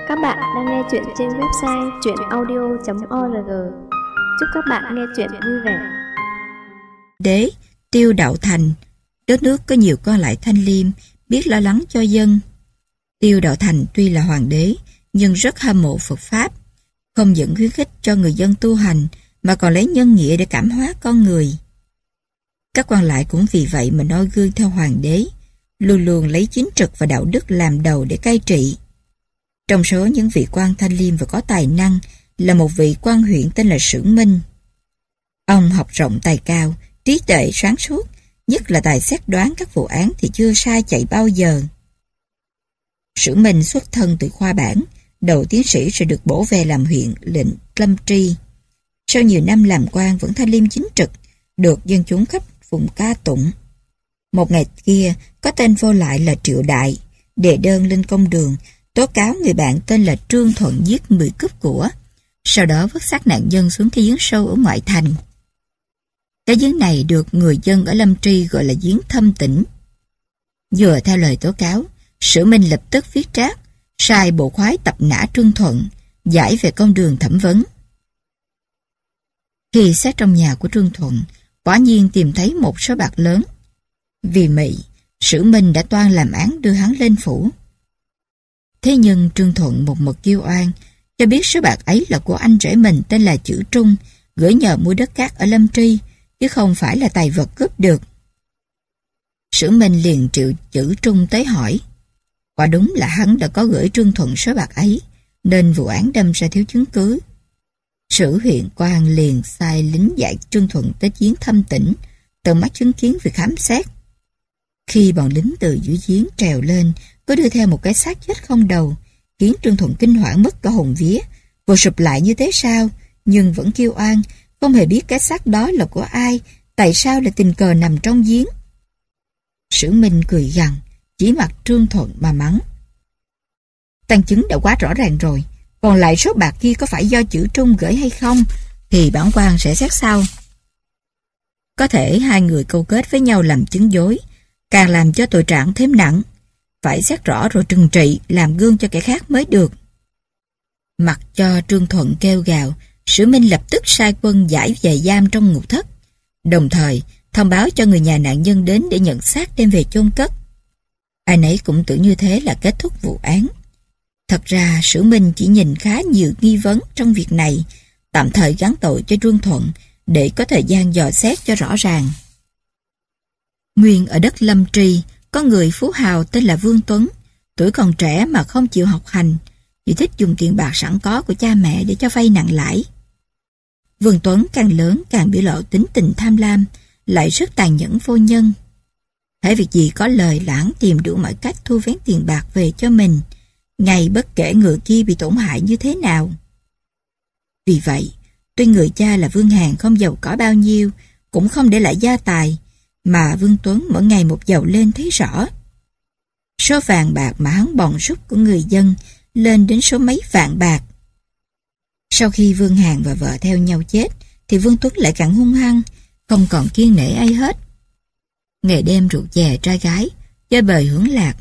Các bạn đang nghe chuyện trên website truyệnaudio.org. Chúc các bạn nghe chuyện vui vẻ. Đế, Tiêu Đạo Thành. Đất nước có nhiều con lại thanh liêm, biết lo lắng cho dân. Tiêu Đạo Thành tuy là hoàng đế, nhưng rất hâm mộ Phật Pháp, không những khuyến khích cho người dân tu hành, mà còn lấy nhân nghĩa để cảm hóa con người. Các quan lại cũng vì vậy mà noi gương theo hoàng đế, luôn luôn lấy chính trực và đạo đức làm đầu để cai trị. Trong số những vị quan thanh liêm và có tài năng là một vị quan huyện tên là Sử Minh. Ông học rộng tài cao, trí tuệ sáng suốt, nhất là tài xét đoán các vụ án thì chưa sai chạy bao giờ. Sử Minh xuất thân từ khoa bảng, đầu tiến sĩ rồi được bổ về làm huyện lệnh Lâm Tri. Sau nhiều năm làm quan vẫn thanh liêm chính trực, được dân chúng khắp vùng ca tụng. Một ngày kia, có tên vô lại là Triệu Đại, đệ đơn lên công đường, tố cáo người bạn tên là Trương Thuận giết 10 cướp của, sau đó vứt xác nạn nhân xuống cái giếng sâu ở ngoại thành. Cái giếng này được người dân ở Lâm Tri gọi là giếng Thâm Tĩnh. Vừa theo lời tố cáo, Sử Minh lập tức viết trác, sai bộ khoái tập nã Trương Thuận, giải về công đường thẩm vấn. Khi xét trong nhà của Trương Thuận, quả nhiên tìm thấy một số bạc lớn. Vì mị, Sử Minh đã toan làm án đưa hắn lên phủ. Thế nhưng Trương Thuận một mực kêu oan, cho biết số bạc ấy là của anh rể mình tên là Chữ Trung, gửi nhờ mua đất cát ở Lâm Tri, chứ không phải là tài vật cướp được. Sử Minh liền triệu Chữ Trung tới hỏi. Quả đúng là hắn đã có gửi Trương Thuận số bạc ấy, nên vụ án đâm ra thiếu chứng cứ. Sử huyện quan liền sai lính giải Trương Thuận tới giếng Thâm Tĩnh, tận mắt chứng kiến việc khám xét. Khi bọn lính từ dưới giếng trèo lên, có đưa theo một cái xác chết không đầu, khiến Trương Thuận kinh hoảng mất cả hồn vía, vừa sụp lại như thế sao, nhưng vẫn kêu oan, không hề biết cái xác đó là của ai, tại sao lại tình cờ nằm trong giếng. Sử Minh cười gằn, chỉ mặt Trương Thuận mà mắng. Tăng chứng đã quá rõ ràng rồi, còn lại số bạc kia có phải do Chữ Trung gửi hay không, thì bản quan sẽ xét sau. Có thể hai người câu kết với nhau làm chứng dối, càng làm cho tội trạng thêm nặng. Phải xét rõ rồi trừng trị, làm gương cho kẻ khác mới được. Mặc cho Trương Thuận kêu gào, Sử Minh lập tức sai quân giải về giam trong ngục thất, đồng thời thông báo cho người nhà nạn nhân đến để nhận xác đem về chôn cất. Ai nấy cũng tưởng như thế là kết thúc vụ án. Thật ra Sử Minh chỉ nhìn khá nhiều nghi vấn trong việc này, tạm thời gán tội cho Trương Thuận để có thời gian dò xét cho rõ ràng. Nguyên ở đất Lâm Tri, có người phú hào tên là Vương Tuấn, tuổi còn trẻ mà không chịu học hành, chỉ thích dùng tiền bạc sẵn có của cha mẹ để cho vay nặng lãi. Vương Tuấn càng lớn càng biểu lộ tính tình tham lam, lại rất tàn nhẫn vô nhân. Hễ việc gì có lời lãng tìm đủ mọi cách thu vén tiền bạc về cho mình, ngay bất kể người kia bị tổn hại như thế nào. Vì vậy, tuy người cha là Vương Hàn không giàu có bao nhiêu, cũng không để lại gia tài, mà Vương Tuấn mỗi ngày một giàu lên thấy rõ. Số vàng bạc mà hắn bòn rút của người dân lên đến số mấy vạn bạc. Sau khi Vương Hàn và vợ theo nhau chết, thì Vương Tuấn lại càng hung hăng, không còn kiêng nể ai hết. Ngày đêm rượu chè trai gái, chơi bời hưởng lạc.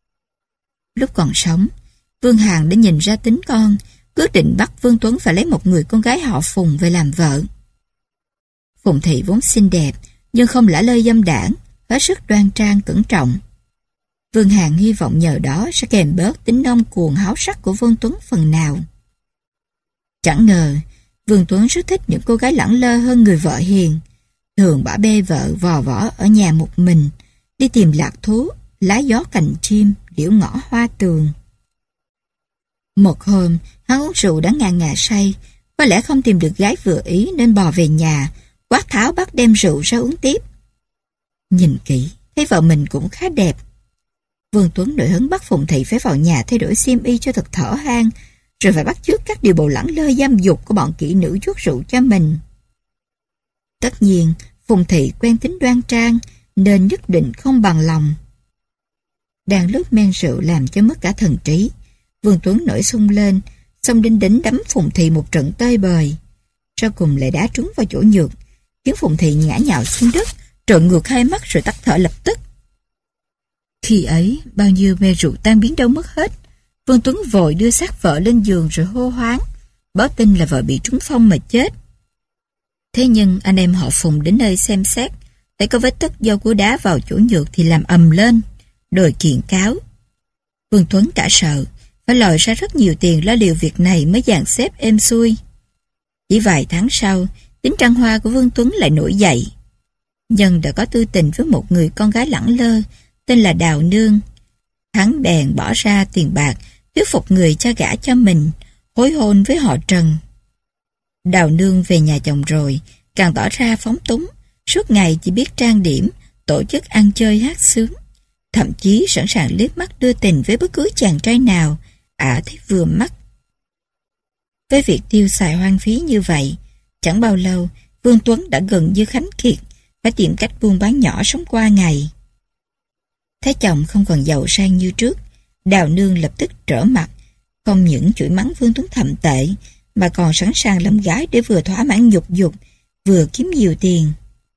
Lúc còn sống, Vương Hàn đã nhìn ra tính con, quyết định bắt Vương Tuấn phải lấy một người con gái họ Phùng về làm vợ. Phùng thị vốn xinh đẹp, nhưng không lả lơi dâm đảng, hết sức đoan trang cẩn trọng. Vương Hàn hy vọng nhờ đó sẽ kèm bớt tính nông cuồng háo sắc của Vương Tuấn phần nào. Chẳng ngờ, Vương Tuấn rất thích những cô gái lẳng lơ hơn người vợ hiền, thường bỏ bê vợ vò võ ở nhà một mình, đi tìm lạc thú, lá gió cành chim, liễu ngõ hoa tường. Một hôm, hắn uống rượu đã ngà ngà say, có lẽ không tìm được gái vừa ý nên bò về nhà, quát tháo bắt đem rượu ra uống tiếp. Nhìn kỹ, thấy vợ mình cũng khá đẹp. Vương Tuấn nổi hứng bắt Phùng thị phải vào nhà thay đổi xiêm y cho thật thở hang, rồi phải bắt chước các điều bộ lẳng lơ dâm dục của bọn kỹ nữ chuốt rượu cho mình. Tất nhiên, Phùng thị quen tính đoan trang, nên nhất định không bằng lòng. Đang lúc men rượu làm cho mất cả thần trí, Vương Tuấn nổi xung lên, xông đến đính đấm Phùng thị một trận tơi bời. Sau cùng lại đá trúng vào chỗ nhược, khiến Phùng thị ngã nhào xuống đất, trợn ngược hai mắt rồi tắt thở lập tức. Khi ấy, bao nhiêu mê rượu tan biến đâu mất hết, Vương Tuấn vội đưa xác vợ lên giường rồi hô hoáng, báo tin là vợ bị trúng phong mà chết. Thế nhưng anh em họ Phùng đến nơi xem xét, thấy có vết tất do cú đá vào chỗ nhược thì làm ầm lên, đòi kiện cáo. Vương Tuấn cả sợ, phải lòi ra rất nhiều tiền lo liệu việc này mới dàn xếp êm xuôi. Chỉ vài tháng sau, tính trăng hoa của Vương Tuấn lại nổi dậy. Nhân đã có tư tình với một người con gái lẳng lơ, tên là Đào Nương. Hắn bèn bỏ ra tiền bạc, thuyết phục người cha gả cho mình, hối hôn với họ Trần. Đào Nương về nhà chồng rồi, càng tỏ ra phóng túng, suốt ngày chỉ biết trang điểm, tổ chức ăn chơi hát sướng. Thậm chí sẵn sàng liếc mắt đưa tình với bất cứ chàng trai nào, thấy vừa mắt. Với việc tiêu xài hoang phí như vậy, chẳng bao lâu, Vương Tuấn đã gần như khánh kiệt, phải tìm cách buôn bán nhỏ sống qua ngày. Thấy chồng không còn giàu sang như trước, Đào Nương lập tức trở mặt, không những chửi mắng Vương Tuấn thậm tệ, mà còn sẵn sàng làm gái để vừa thỏa mãn nhục dục, vừa kiếm nhiều tiền.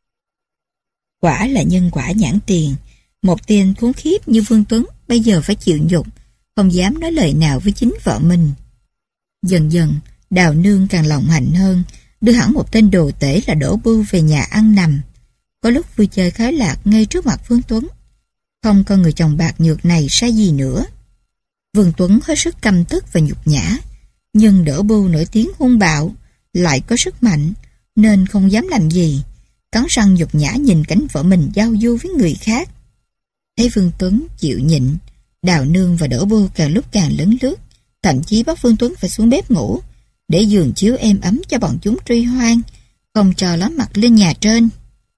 Quả là nhân quả nhãn tiền, một tên khốn khiếp như Vương Tuấn bây giờ phải chịu nhục, không dám nói lời nào với chính vợ mình. Dần dần, Đào Nương càng lòng hạnh hơn, đưa hẳn một tên đồ tể là Đỗ Bưu về nhà ăn nằm. Có lúc vui chơi khái lạc ngay trước mặt Vương Tuấn. Không có người chồng bạc nhược này sai gì nữa. Vương Tuấn hết sức căm tức và nhục nhã, nhưng Đỗ Bưu nổi tiếng hung bạo, lại có sức mạnh, nên không dám làm gì, cắn răng nhục nhã nhìn cảnh vợ mình giao du với người khác. Thấy Vương Tuấn chịu nhịn, Đào Nương và Đỗ Bưu càng lúc càng lấn lướt, thậm chí bắt Vương Tuấn phải xuống bếp ngủ, để giường chiếu êm ấm cho bọn chúng truy hoang, không cho ló mặt lên nhà trên.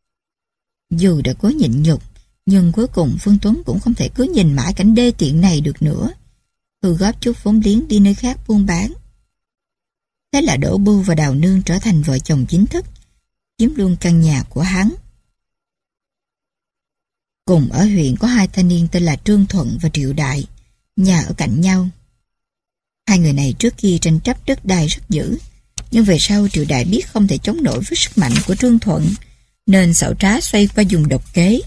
Dù đã cố nhịn nhục, nhưng cuối cùng Vương Tuấn cũng không thể cứ nhìn mãi cảnh đê tiện này được nữa. Thu góp chút vốn liếng đi nơi khác buôn bán. Thế là Đỗ Bưu và Đào Nương trở thành vợ chồng chính thức, chiếm luôn căn nhà của hắn. Cùng ở huyện có hai thanh niên tên là Trương Thuận và Triệu Đại, nhà ở cạnh nhau. Hai người này trước kia tranh chấp đất đai rất dữ, nhưng về sau Triệu Đại biết không thể chống nổi với sức mạnh của Trương Thuận, nên xảo trá xoay qua dùng độc kế.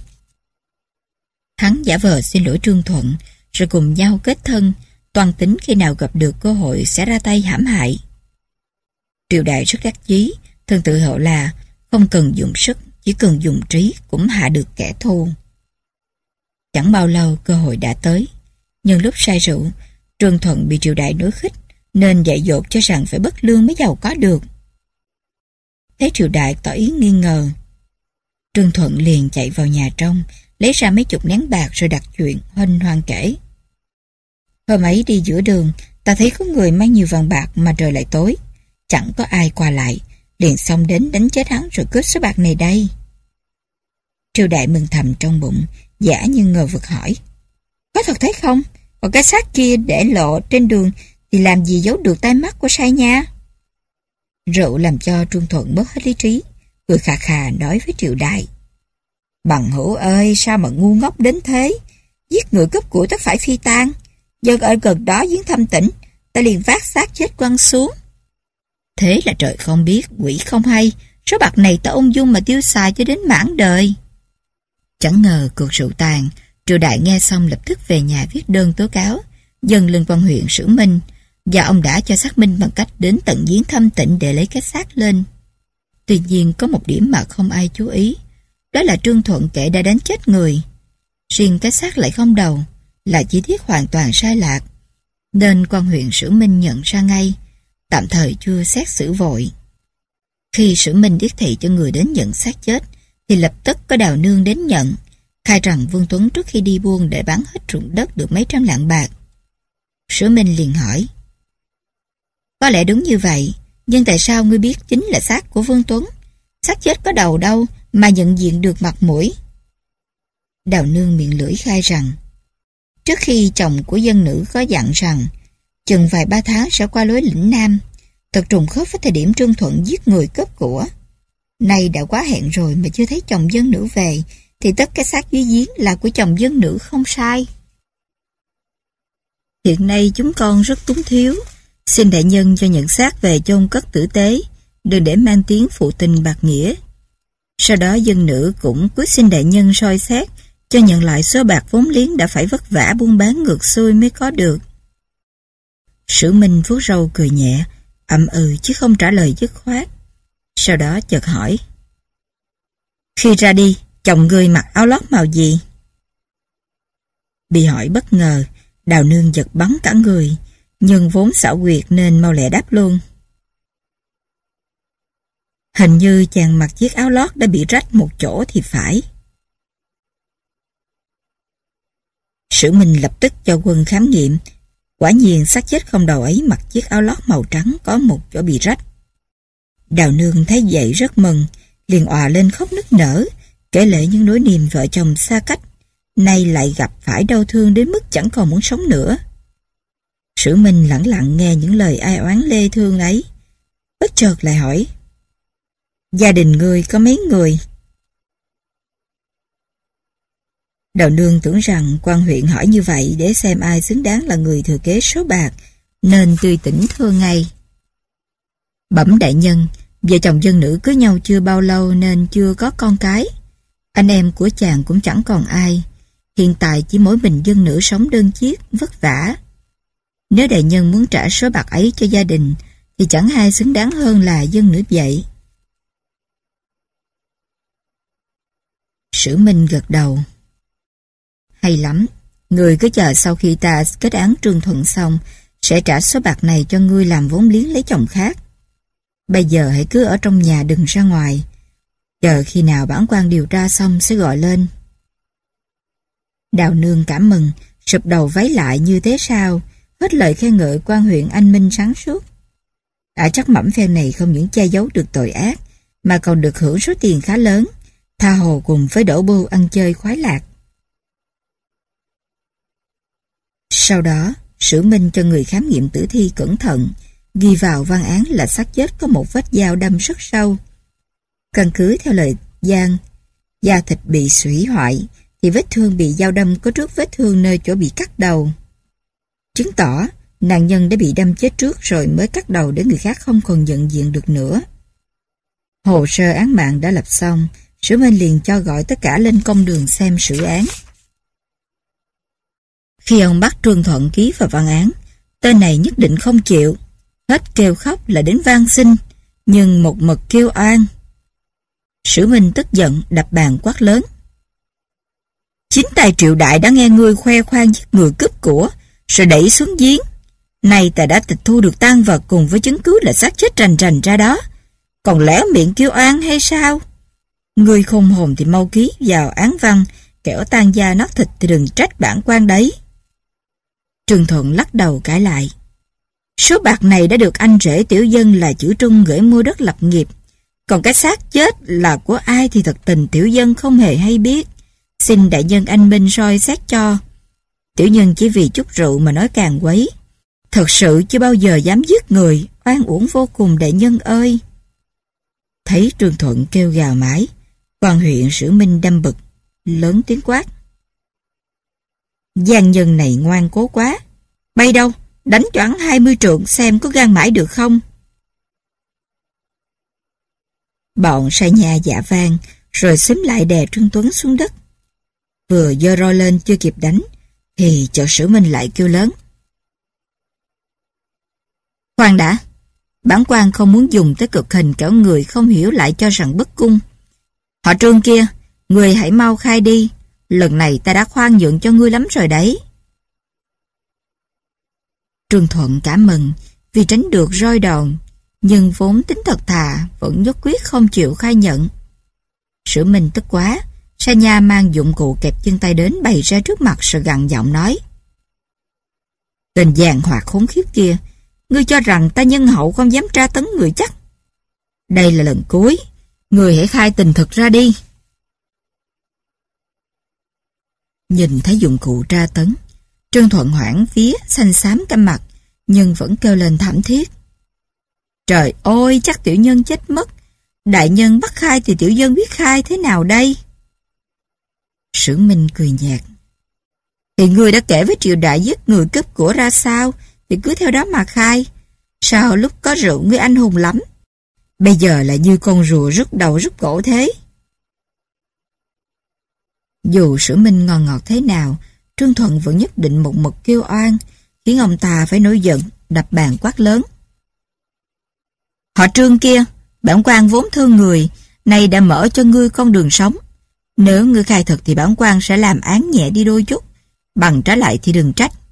Hắn giả vờ xin lỗi Trương Thuận, rồi cùng nhau kết thân, toan tính khi nào gặp được cơ hội sẽ ra tay hãm hại. Triệu Đại rất đắc chí, thường tự hào là không cần dùng sức, chỉ cần dùng trí cũng hạ được kẻ thù. Chẳng bao lâu cơ hội đã tới, nhưng lúc say rượu, Trương Thuận bị Triệu Đại đối khích, nên dạy dỗ cho rằng phải bất lương mới giàu có được. Thấy Triệu Đại tỏ ý nghi ngờ, Trương Thuận liền chạy vào nhà trong, lấy ra mấy chục nén bạc rồi đặt chuyện, huênh hoang kể. Hôm ấy đi giữa đường, ta thấy có người mang nhiều vàng bạc mà trời lại tối. Chẳng có ai qua lại, liền xông đến đánh chết hắn rồi cướp số bạc này đây. Triệu Đại mừng thầm trong bụng, giả như ngờ vực hỏi. Có thật thế không? Còn cái xác kia để lộ trên đường thì làm gì giấu được tai mắt của say nha? Rượu làm cho Trương Thuận mất hết lý trí, cười khà khà nói với Triệu Đại. Bằng hữu ơi, sao mà ngu ngốc đến thế? Giết người cướp của tất phải phi tang. Dân ở gần đó giếng Thâm Tỉnh, ta liền vác xác chết quăng xuống. Thế là trời không biết, quỷ không hay, số bạc này ta ung dung mà tiêu xài cho đến mãn đời. Chẳng ngờ cuộc rượu tàn, Triệu Đại nghe xong lập tức về nhà viết đơn tố cáo, dâng lên quan huyện Sử Minh, và ông đã cho xác minh bằng cách đến tận giếng Thâm Tỉnh để lấy cái xác lên. Tuy nhiên có một điểm mà không ai chú ý, đó là Trương Thuận kể đã đánh chết người. Riêng cái xác lại không đầu, là chi tiết hoàn toàn sai lạc, nên quan huyện Sử Minh nhận ra ngay, tạm thời chưa xét xử vội. Khi Sử Minh điếc thị cho người đến nhận xác chết, thì lập tức có Đào Nương đến nhận, khai rằng Vương Tuấn trước khi đi buôn để bán hết ruộng đất được mấy trăm lạng bạc. Sử Minh liền hỏi, có lẽ đúng như vậy, nhưng tại sao ngươi biết chính là xác của Vương Tuấn? Xác chết có đầu đâu mà nhận diện được mặt mũi? Đào Nương miệng lưỡi khai rằng, trước khi chồng của dân nữ có dặn rằng chừng vài ba tháng sẽ qua lối lĩnh Nam, thật trùng khớp với thời điểm Trương Thuận giết người cướp của. Nay đã quá hẹn rồi mà chưa thấy chồng dân nữ về, thì tất cái xác dưới giếng là của chồng dân nữ không sai. Hiện nay chúng con rất túng thiếu, xin đại nhân cho nhận xác về chôn cất tử tế, đừng để mang tiếng phụ tình bạc nghĩa. Sau đó dân nữ cũng cúi xin đại nhân soi xét, cho nhận lại số bạc vốn liếng đã phải vất vả buôn bán ngược xuôi mới có được. Sử Minh vuốt râu cười nhẹ, ậm ừ chứ không trả lời dứt khoát. Sau đó chợt hỏi. Khi ra đi, chồng ngươi mặc áo lót màu gì? Bị hỏi bất ngờ, Đào Nương giật bắn cả người, nhưng vốn xảo quyệt nên mau lẹ đáp luôn. Hình như chàng mặc chiếc áo lót đã bị rách một chỗ thì phải. Sử Minh lập tức cho quân khám nghiệm. Quả nhiên xác chết không đầu ấy mặc chiếc áo lót màu trắng có một chỗ bị rách. Đào Nương thấy vậy rất mừng, liền òa lên khóc nức nở, kể lể những nỗi niềm vợ chồng xa cách, nay lại gặp phải đau thương đến mức chẳng còn muốn sống nữa. Sử Minh lẳng lặng nghe những lời ai oán lê thương ấy, bất chợt lại hỏi. Gia đình ngươi có mấy người? Đào Nương tưởng rằng quan huyện hỏi như vậy để xem ai xứng đáng là người thừa kế số bạc, nên tươi tỉnh thưa ngay. Bẩm đại nhân, vợ chồng dân nữ cưới nhau chưa bao lâu nên chưa có con cái. Anh em của chàng cũng chẳng còn ai. Hiện tại chỉ mỗi mình dân nữ sống đơn chiếc, vất vả. Nếu đại nhân muốn trả số bạc ấy cho gia đình, thì chẳng ai xứng đáng hơn là dân nữ vậy. Sử Minh gật đầu. Hay lắm, ngươi cứ chờ sau khi ta kết án Trương Thuận xong, sẽ trả số bạc này cho ngươi làm vốn liếng lấy chồng khác. Bây giờ hãy cứ ở trong nhà đừng ra ngoài. Chờ khi nào bản quan điều tra xong sẽ gọi lên. Đào Nương cảm mừng, sụp đầu váy lại như thế sao, hết lời khen ngợi quan huyện anh minh sáng suốt. Đã chắc mẩm phen này không những che giấu được tội ác, mà còn được hưởng số tiền khá lớn, tha hồ cùng với đổ bưu ăn chơi khoái lạc. Sau đó, Sử Minh cho người khám nghiệm tử thi cẩn thận, ghi vào văn án là xác chết có một vết dao đâm rất sâu. Căn cứ theo lời Giang, da thịt bị hủy hoại, thì vết thương bị dao đâm có trước vết thương nơi chỗ bị cắt đầu. Chứng tỏ nạn nhân đã bị đâm chết trước rồi mới cắt đầu để người khác không còn nhận diện được nữa. Hồ sơ án mạng đã lập xong, Sử Minh liền cho gọi tất cả lên công đường xem xử án. Khi ông bắt Trương Thuận ký vào văn án, tên này nhất định không chịu, hết kêu khóc là đến van xin, nhưng một mực kêu oan. Sử Minh tức giận đập bàn quát lớn. Chính tay Triệu Đại đã nghe ngươi khoe khoang giết người cướp của, rồi đẩy xuống giếng. Nay ta đã tịch thu được tang vật cùng với chứng cứ là xác chết rành rành ra đó, còn lẽ miệng kêu oan hay sao? Ngươi không hồn thì mau ký vào án văn, kẻo tan da nát thịt thì đừng trách bản quan đấy. Trương Thuận lắc đầu cãi lại. Số bạc này đã được anh rể tiểu dân là Chữ Trung gửi mua đất lập nghiệp, còn cái xác chết là của ai thì thật tình tiểu dân không hề hay biết. Xin đại nhân anh minh soi xét cho. Tiểu nhân chỉ vì chút rượu mà nói càng quấy, thật sự chưa bao giờ dám giết người, oan uổng vô cùng đại nhân ơi. Thấy Trương Thuận kêu gào mãi, quan huyện Sử Minh đâm bực, lớn tiếng quát. Giang nhân này ngoan cố quá, bay đâu, đánh choảng 20 trượng xem có gan mãi được không. Bọn sai nhà dạ vang, rồi xúm lại đè Trương Tuấn xuống đất. Vừa giơ roi lên chưa kịp đánh, thì chợt Sử Minh lại kêu lớn. Khoan đã, bản quan không muốn dùng tới cực hình kẻo người không hiểu lại cho rằng bất cung. Họ Trương kia, người hãy mau khai đi, lần này ta đã khoan nhượng cho ngươi lắm rồi đấy. Trương Thuận cảm mừng vì tránh được roi đòn, nhưng vốn tính thật thà vẫn nhất quyết không chịu khai nhận. Sử Minh tức quá, Sa Nha mang dụng cụ kẹp chân tay đến bày ra trước mặt rồi gằn giọng nói. Tên giàn hoạt khốn khiếp kia, ngươi cho rằng ta nhân hậu không dám tra tấn người chắc. Đây là lần cuối, ngươi hãy khai tình thực ra đi. Nhìn thấy dụng cụ tra tấn, Trương Thuận hoảng vía, xanh xám cả mặt, nhưng vẫn kêu lên thảm thiết. Trời ơi, chắc tiểu nhân chết mất. Đại nhân bắt khai thì tiểu dân biết khai thế nào đây? Sử Minh cười nhạt. Thì ngươi đã kể với triều đại giết người cướp của ra sao, thì cứ theo đó mà khai. Sao lúc có rượu ngươi anh hùng lắm, bây giờ lại như con rùa rút đầu rút cổ thế? Dù Sử Minh ngon ngọt thế nào, Trương Thuận vẫn nhất định một mực kêu oan, khiến ông ta phải nổi giận, đập bàn quát lớn. Họ Trương kia, bản quan vốn thương người, nay đã mở cho ngươi con đường sống. Nếu ngươi khai thật thì bản quan sẽ làm án nhẹ đi đôi chút, bằng trả lại thì đừng trách.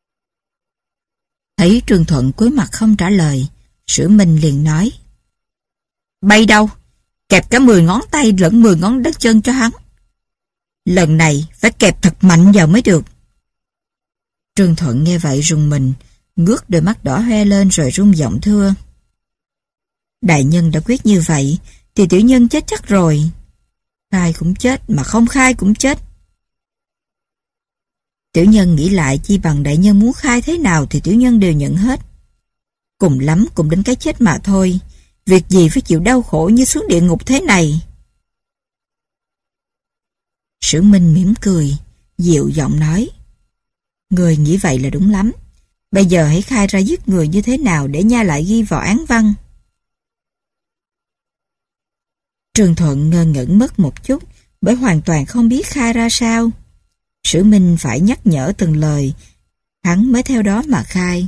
Thấy Trương Thuận cúi mặt không trả lời, Sử Minh liền nói. Bay đâu, kẹp cả 10 ngón tay lẫn 10 ngón đất chân cho hắn. Lần này phải kẹp thật mạnh vào mới được. Trương Thuận nghe vậy rùng mình, ngước đôi mắt đỏ hoe lên rồi rung giọng thưa. Đại nhân đã quyết như vậy, thì tiểu nhân chết chắc rồi. Khai cũng chết, mà không khai cũng chết. Tiểu nhân nghĩ lại chi bằng đại nhân muốn khai thế nào thì tiểu nhân đều nhận hết. Cùng lắm cũng đến cái chết mà thôi. Việc gì phải chịu đau khổ như xuống địa ngục thế này. Sử Minh mỉm cười, dịu giọng nói. Người nghĩ vậy là đúng lắm. Bây giờ hãy khai ra giết người như thế nào để nha lại ghi vào án văn. Trương Thuận ngơ ngẩn mất một chút, bởi hoàn toàn không biết khai ra sao. Sử Minh phải nhắc nhở từng lời, hắn mới theo đó mà khai.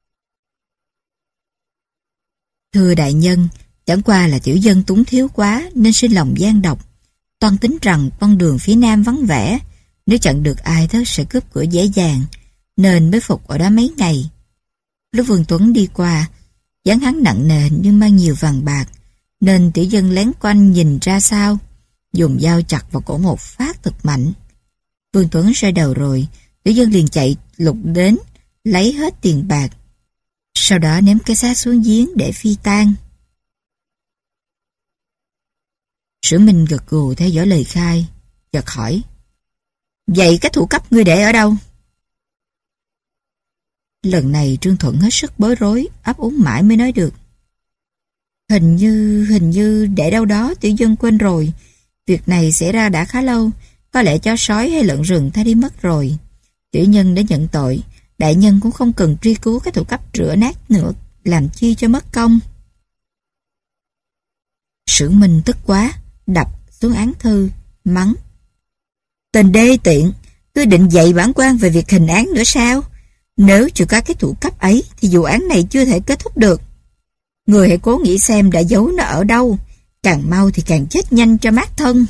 Thưa đại nhân, chẳng qua là tiểu dân túng thiếu quá nên sinh lòng gian độc. Toan tính rằng con đường phía nam vắng vẻ, nếu chặn được ai đó sẽ cướp cửa dễ dàng, nên mới phục ở đó mấy ngày. Lúc Vương Tuấn đi qua, dáng hắn nặng nề nhưng mang nhiều vàng bạc, nên tiểu dân lén quanh nhìn ra sao, dùng dao chặt vào cổ một phát thật mạnh. Vương Tuấn rơi đầu rồi, tiểu dân liền chạy lục đến, lấy hết tiền bạc. Sau đó ném cái xác xuống giếng để phi tang. Sử Minh gật gù theo dõi lời khai, chợt hỏi. Vậy cái thủ cấp ngươi để ở đâu? Lần này Trương Thuận hết sức bối rối, ấp úng mãi mới nói được. Hình như để đâu đó tiểu dân quên rồi. Việc này xảy ra đã khá lâu, có lẽ chó sói hay lợn rừng thay đi mất rồi. Tiểu nhân đã nhận tội, đại nhân cũng không cần truy cứu cái thủ cấp rửa nát nữa, làm chi cho mất công. Sử Minh tức quá, đập xuống án thư, mắng. Tên đê tiện, cứ định dạy bản quan về việc hình án nữa sao? Nếu chưa có cái thủ cấp ấy thì vụ án này chưa thể kết thúc được. Người hãy cố nghĩ xem đã giấu nó ở đâu, càng mau thì càng chết nhanh cho mát thân.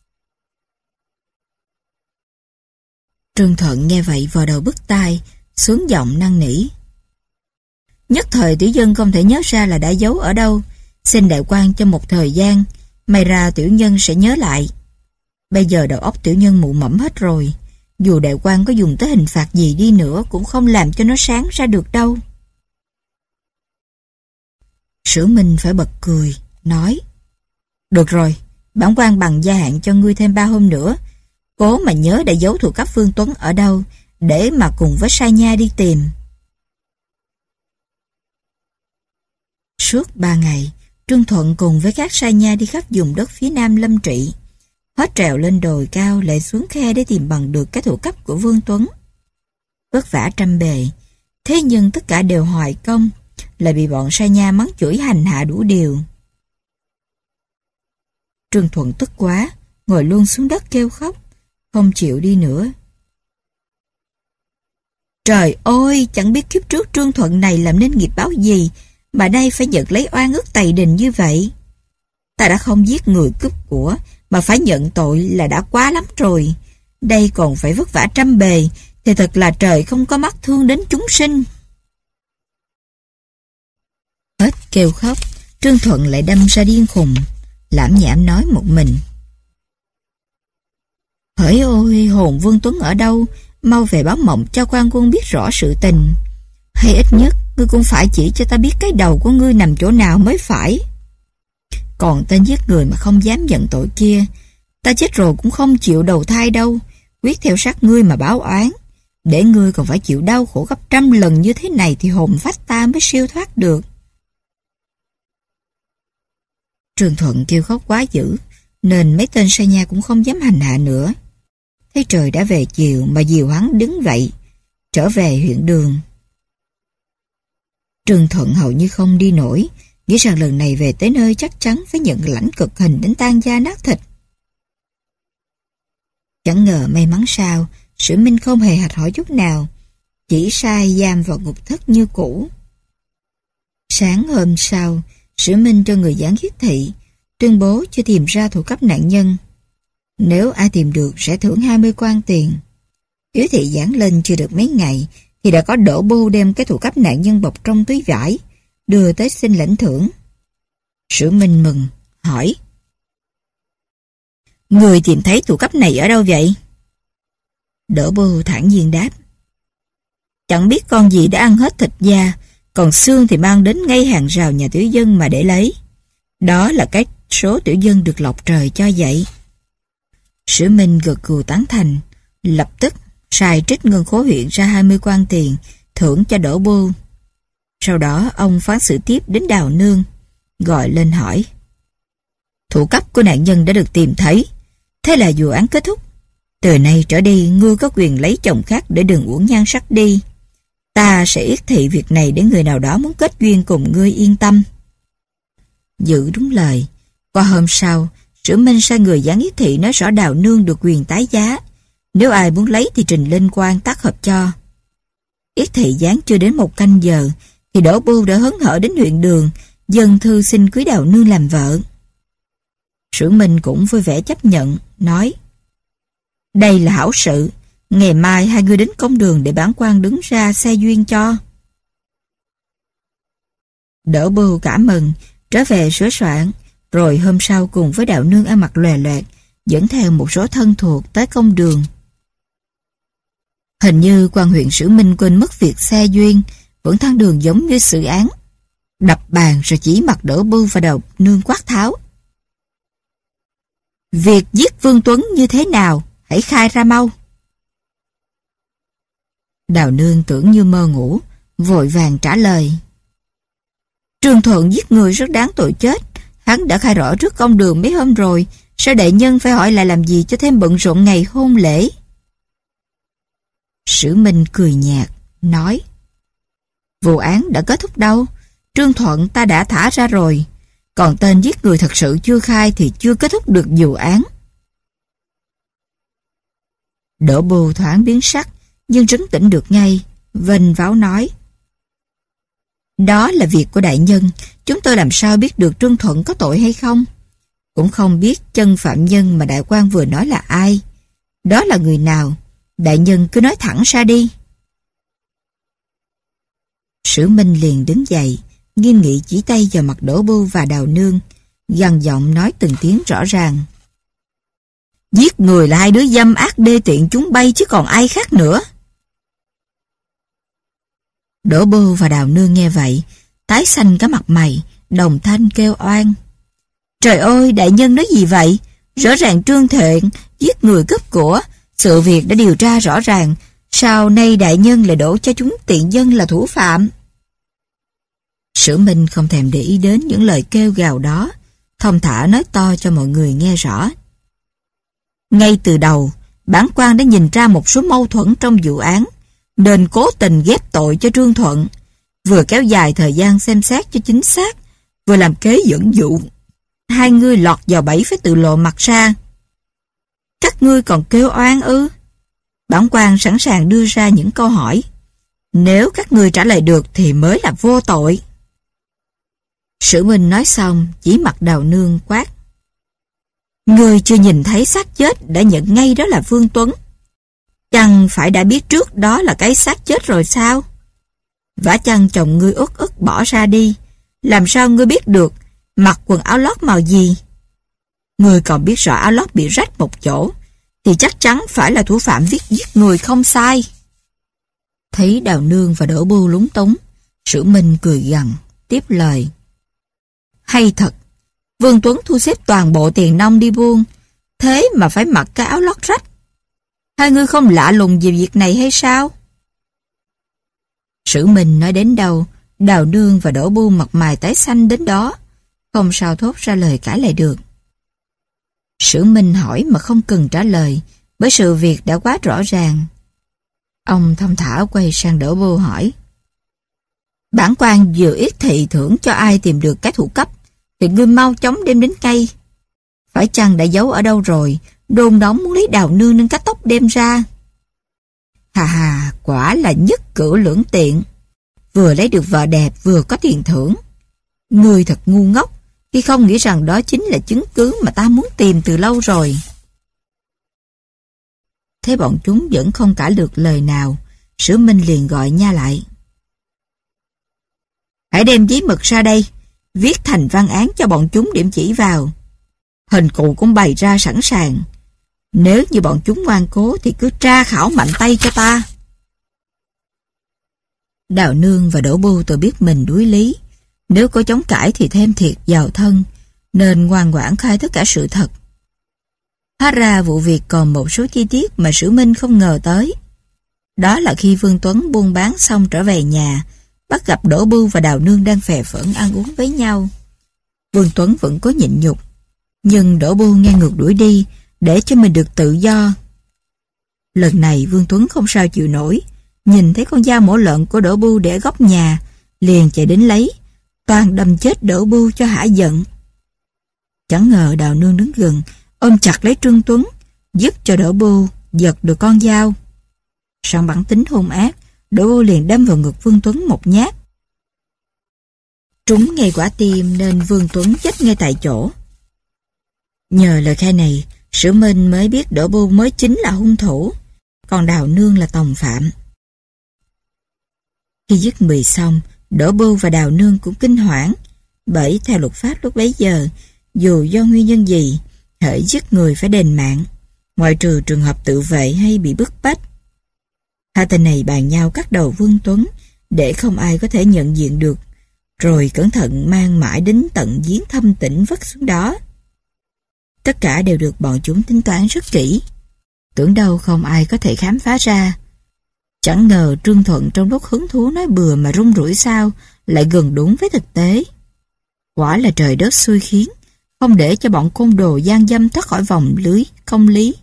Trương Thuận nghe vậy vò đầu bứt tai, xuống giọng năn nỉ. Nhất thời tiểu dân không thể nhớ ra là đã giấu ở đâu, xin đại quan cho một thời gian, may ra tiểu nhân sẽ nhớ lại. Bây giờ đầu óc tiểu nhân mụ mẫm hết rồi, dù đại quan có dùng tới hình phạt gì đi nữa cũng không làm cho nó sáng ra được đâu. Sử Minh phải bật cười, nói. Được rồi, bản quan bằng gia hạn cho ngươi thêm 3 hôm nữa, cố mà nhớ đã giấu thủ cấp Vương Tuấn ở đâu, để mà cùng với Sai Nha đi tìm. Suốt 3 ngày, Trương Thuận cùng với các Sai Nha đi khắp vùng đất phía nam Lâm Trị. Hết trèo lên đồi cao lại xuống khe để tìm bằng được cái thủ cấp của Vương Tuấn. Vất vả trăm bề, thế nhưng tất cả đều hoài công, lại bị bọn Sai Nha mắng chửi hành hạ đủ điều. Trương Thuận tức quá, ngồi luôn xuống đất kêu khóc, không chịu đi nữa. Trời ơi, chẳng biết kiếp trước Trương Thuận này làm nên nghiệp báo gì mà nay phải nhận lấy oan ức tày đình như vậy. Ta đã không giết người cướp của mà phải nhận tội là đã quá lắm rồi. Đây còn phải vất vả trăm bề thì thật là trời không có mắt thương đến chúng sinh. Hết kêu khóc, Trương Thuận lại đâm ra điên khùng, lảm nhảm nói một mình. Hỡi ôi, hồn Vương Tuấn ở đâu, mau về báo mộng cho quan quân biết rõ sự tình. Hay ít nhất, ngươi cũng phải chỉ cho ta biết cái đầu của ngươi nằm chỗ nào mới phải. Còn tên giết người mà không dám nhận tội kia, ta chết rồi cũng không chịu đầu thai đâu, quyết theo sát ngươi mà báo oán. Để ngươi còn phải chịu đau khổ gấp 100 lần như thế này thì hồn phách ta mới siêu thoát được. Trương Thuận kêu khóc quá dữ, nên mấy tên Sai Nha cũng không dám hành hạ nữa. Thấy trời đã về chiều mà dìu hắn đứng dậy, trở về huyện Đường. Trương Thuận hầu như không đi nổi, nghĩ rằng lần này về tới nơi chắc chắn phải nhận lãnh cực hình đến tan da nát thịt. Chẳng ngờ may mắn sao, Sử Minh không hề hạch hỏi chút nào, chỉ sai giam vào ngục thất như cũ. Sáng hôm sau, Sử Minh cho người dán hiết thị, tuyên bố chưa tìm ra thủ cấp nạn nhân. Nếu ai tìm được sẽ thưởng 20 quan tiền. Hiếu thị dán lên chưa được mấy ngày, thì đã có Đỗ Bưu đem cái thủ cấp nạn nhân bọc trong túi vải, đưa tới xin lãnh thưởng. Sử Minh mừng, hỏi: Người tìm thấy thủ cấp này ở đâu vậy? Đỗ Bưu thản nhiên đáp: Chẳng biết con gì đã ăn hết thịt da, còn xương thì mang đến ngay hàng rào nhà tiểu dân mà để lấy. Đó là cái số tiểu dân được lộc trời cho vậy. Sử Minh gật gù tán thành, lập tức sai trích ngân khố huyện ra 20 quan tiền, thưởng cho Đỗ Bưu. Sau đó ông phán xử tiếp đến Đào Nương, gọi lên hỏi: Thủ cấp của nạn nhân đã được tìm thấy, thế là vụ án kết thúc. Từ nay trở đi, ngươi có quyền lấy chồng khác để đừng uổng nhan sắc đi. Ta sẽ yết thị việc này để người nào đó muốn kết duyên cùng ngươi yên tâm. Giữ đúng lời. Qua hôm sau, Sử Minh sai người dán yết thị nói rõ Đào Nương được quyền tái giá. Nếu ai muốn lấy thì trình lên quan tác hợp cho. Yết thị dán chưa đến 1 canh giờ, thì Đỗ Bưu đã hớn hở đến huyện Đường, dâng thư xin cưới Đào Nương làm vợ. Sử Minh cũng vui vẻ chấp nhận, nói: Đây là hảo sự, ngày mai hai người đến công đường để bản quan đứng ra xe duyên cho. Đỗ Bưu cảm mừng, trở về sửa soạn, rồi hôm sau cùng với Đào Nương ăn mặc lòe loẹt, dẫn theo một số thân thuộc tới công đường. Hình như quan huyện Sử Minh quên mất việc xe duyên, vẫn thang đường giống như xử án. Đập bàn rồi chỉ mặt Đỗ Bưu và Đào Nương quát tháo: Việc giết Vương Tuấn như thế nào? Hãy khai ra mau. Đào Nương tưởng như mơ ngủ, vội vàng trả lời: Trương Thuận giết người rất đáng tội chết. Hắn đã khai rõ trước công đường mấy hôm rồi, sao đại nhân phải hỏi lại làm gì cho thêm bận rộn ngày hôn lễ? Sử Minh cười nhạt, nói: Vụ án đã kết thúc đâu, Trương Thuận ta đã thả ra rồi, còn tên giết người thật sự chưa khai thì chưa kết thúc được vụ án. Đỗ Bưu thoáng biến sắc, nhưng trấn tĩnh được ngay, vênh váo nói: Đó là việc của đại nhân, chúng tôi làm sao biết được Trương Thuận có tội hay không? Cũng không biết chân phạm nhân mà đại quan vừa nói là ai. Đó là người nào? Đại nhân cứ nói thẳng ra đi. Sử Minh liền đứng dậy, nghiêm nghị chỉ tay vào mặt Đỗ Bưu và Đào Nương, gằn giọng nói từng tiếng rõ ràng: Giết người là hai đứa dâm ác đê tiện chúng bay chứ còn ai khác nữa. Đỗ Bưu và Đào Nương nghe vậy, tái xanh cả mặt mày, đồng thanh kêu oan: Trời ơi, đại nhân nói gì vậy? Rõ ràng Trương Thiện giết người cướp của, sự việc đã điều tra rõ ràng, sao nay đại nhân lại đổ cho chúng tiện dân là thủ phạm? Sử Minh không thèm để ý đến những lời kêu gào đó, thong thả nói to cho mọi người nghe rõ: Ngay từ đầu, bản quan đã nhìn ra một số mâu thuẫn trong vụ án, nên cố tình ghép tội cho Trương Thuận, vừa kéo dài thời gian xem xét cho chính xác, vừa làm kế dẫn dụ hai ngươi lọt vào bẫy phải tự lộ mặt ra. Các ngươi còn kêu oan ư? Bản quan sẵn sàng đưa ra những câu hỏi, nếu các ngươi trả lời được thì mới là vô tội. Sử Minh nói xong, chỉ mặt Đào Nương quát: Ngươi chưa nhìn thấy xác chết đã nhận ngay đó là Vương Tuấn, chẳng phải đã biết trước đó là cái xác chết rồi sao? Vả chăng chồng ngươi uất ức bỏ ra đi, làm sao ngươi biết được mặc quần áo lót màu gì? Ngươi còn biết rõ áo lót bị rách một chỗ, thì chắc chắn phải là thủ phạm giết người không sai. Thấy Đào Nương và Đỗ Bưu lúng túng, Sử Minh cười gằn, tiếp lời: Hay thật, Vương Tuấn thu xếp toàn bộ tiền nong đi buôn, thế mà phải mặc cái áo lót rách. Hai ngươi không lạ lùng về việc này hay sao? Sử Minh nói đến đâu, Đào Nương và Đỗ Bưu mặt mày tái xanh đến đó, không sao thốt ra lời cãi lại được. Sử Minh hỏi mà không cần trả lời, bởi sự việc đã quá rõ ràng. Ông thong thả quay sang Đỗ Bưu hỏi: Bản quan vừa yết thị thưởng cho ai tìm được cái thủ cấp, thì ngươi mau chóng đem đến ngay. Phải chăng đã giấu ở đâu rồi, đồn đóng muốn lấy Đào Nương nên cắt tóc đem ra? Hà hà, quả là nhất cử lưỡng tiện. vừa lấy được vợ đẹp vừa có tiền thưởng. Ngươi thật ngu ngốc khi không nghĩ rằng đó chính là chứng cứ mà ta muốn tìm từ lâu rồi. Thấy bọn chúng vẫn không cãi được lời nào, Sử Minh liền gọi Nha lại. Hãy đem giấy mực ra đây, viết thành văn án cho bọn chúng điểm chỉ vào. Hình cụ cũng bày ra sẵn sàng. Nếu như bọn chúng ngoan cố thì cứ tra khảo mạnh tay cho ta. Đào Nương và Đỗ Bu tự biết mình đuối lý. Nếu có chống cãi thì thêm thiệt vào thân, nên ngoan ngoãn khai tất cả sự thật. Hóa ra vụ việc còn một số chi tiết mà Sử Minh không ngờ tới. Đó là khi Vương Tuấn buôn bán xong trở về nhà, bắt gặp Đỗ Bu và Đào Nương đang phè phỡn ăn uống với nhau. Vương Tuấn vẫn có nhịn nhục, nhưng Đỗ Bu ngang ngược đuổi đi để cho mình được tự do. Lần này Vương Tuấn không sao chịu nổi, nhìn thấy con dao mổ lợn của Đỗ Bu để ở góc nhà, liền chạy đến lấy, toan đâm chết Đỗ Bu cho hả giận. Chẳng ngờ Đào Nương đứng gần, ôm chặt lấy Trương Tuấn, giúp cho Đỗ Bu giật được con dao. Song bản tính hung ác, Đỗ Bu liền đâm vào ngực Vương Tuấn một nhát. Trúng ngay quả tim nên Vương Tuấn chết ngay tại chỗ. Nhờ lời khai này, Sử Minh mới biết Đỗ Bu mới chính là hung thủ, còn Đào Nương là tòng phạm. Khi giết người xong, Đỗ Bu và Đào Nương cũng kinh hoảng, bởi theo luật pháp lúc bấy giờ, dù do nguyên nhân gì, hễ giết người phải đền mạng, ngoại trừ trường hợp tự vệ hay bị bức bách. Hai tên này bàn nhau cắt đầu Vương Tuấn để không ai có thể nhận diện được, rồi cẩn thận mang mãi đến tận giếng Thâm Tỉnh vất xuống đó. Tất cả đều được bọn chúng tính toán rất kỹ, tưởng đâu không ai có thể khám phá ra. Chẳng ngờ Trương Thuận trong lúc hứng thú nói bừa mà rung rủi sao lại gần đúng với thực tế. Quả là trời đất xui khiến, không để cho bọn côn đồ gian dâm thoát khỏi vòng lưới công lý.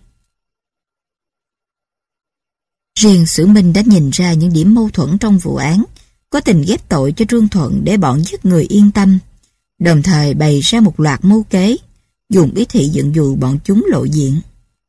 Riêng Sử Minh đã nhìn ra những điểm mâu thuẫn trong vụ án, có tình ghép tội cho Trương Thuận để bọn giết người yên tâm, đồng thời bày ra một loạt mưu kế, dùng ý thị dẫn dụ bọn chúng lộ diện.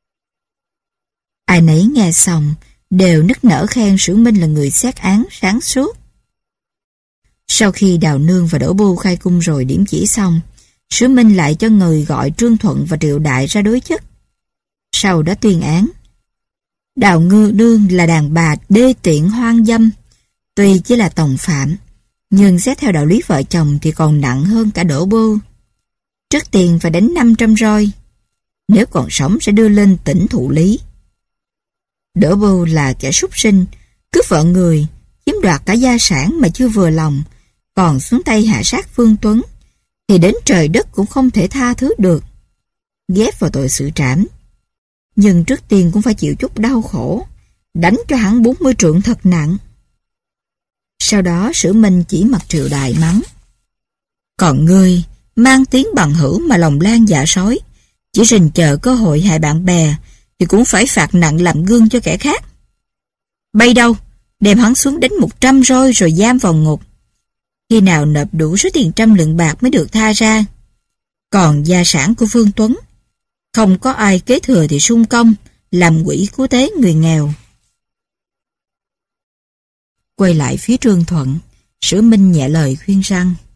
Ai nấy nghe xong đều nức nở khen Sử Minh là người xét án sáng suốt. Sau khi Đào Nương và Đỗ Bu khai cung rồi điểm chỉ xong, Sử Minh lại cho người gọi Trương Thuận và Triệu Đại ra đối chất. Sau đó tuyên án. Đào Nương là đàn bà đê tiện hoang dâm, tuy chỉ là tòng phạm, nhưng xét theo đạo lý vợ chồng thì còn nặng hơn cả Đỗ Bu. Trước tiền phải đánh 500 roi, nếu còn sống sẽ đưa lên tỉnh thụ lý. Đỗ Bu là kẻ súc sinh, cướp vợ người, chiếm đoạt cả gia sản mà chưa vừa lòng, còn xuống tay hạ sát Vương Tuấn, thì đến trời đất cũng không thể tha thứ được, ghép vào tội xử trảm. Nhưng trước tiên cũng phải chịu chút đau khổ, đánh cho hắn 40 trượng thật nặng. Sau đó Sử Minh chỉ mặt Triệu Đại mắng. Còn ngươi, mang tiếng bằng hữu mà lòng lan dạ sói, chỉ rình chờ cơ hội hại bạn bè, thì cũng phải phạt nặng làm gương cho kẻ khác. Bay đâu, đem hắn xuống đánh 100 roi rồi giam vào ngục. Khi nào nộp đủ số tiền 100 lượng bạc mới được tha ra. Còn gia sản của Vương Tuấn, không có ai kế thừa thì sung công, làm quỹ cứu tế người nghèo. Quay lại phía Trương Thuận, Sử Minh nhẹ lời khuyên rằng,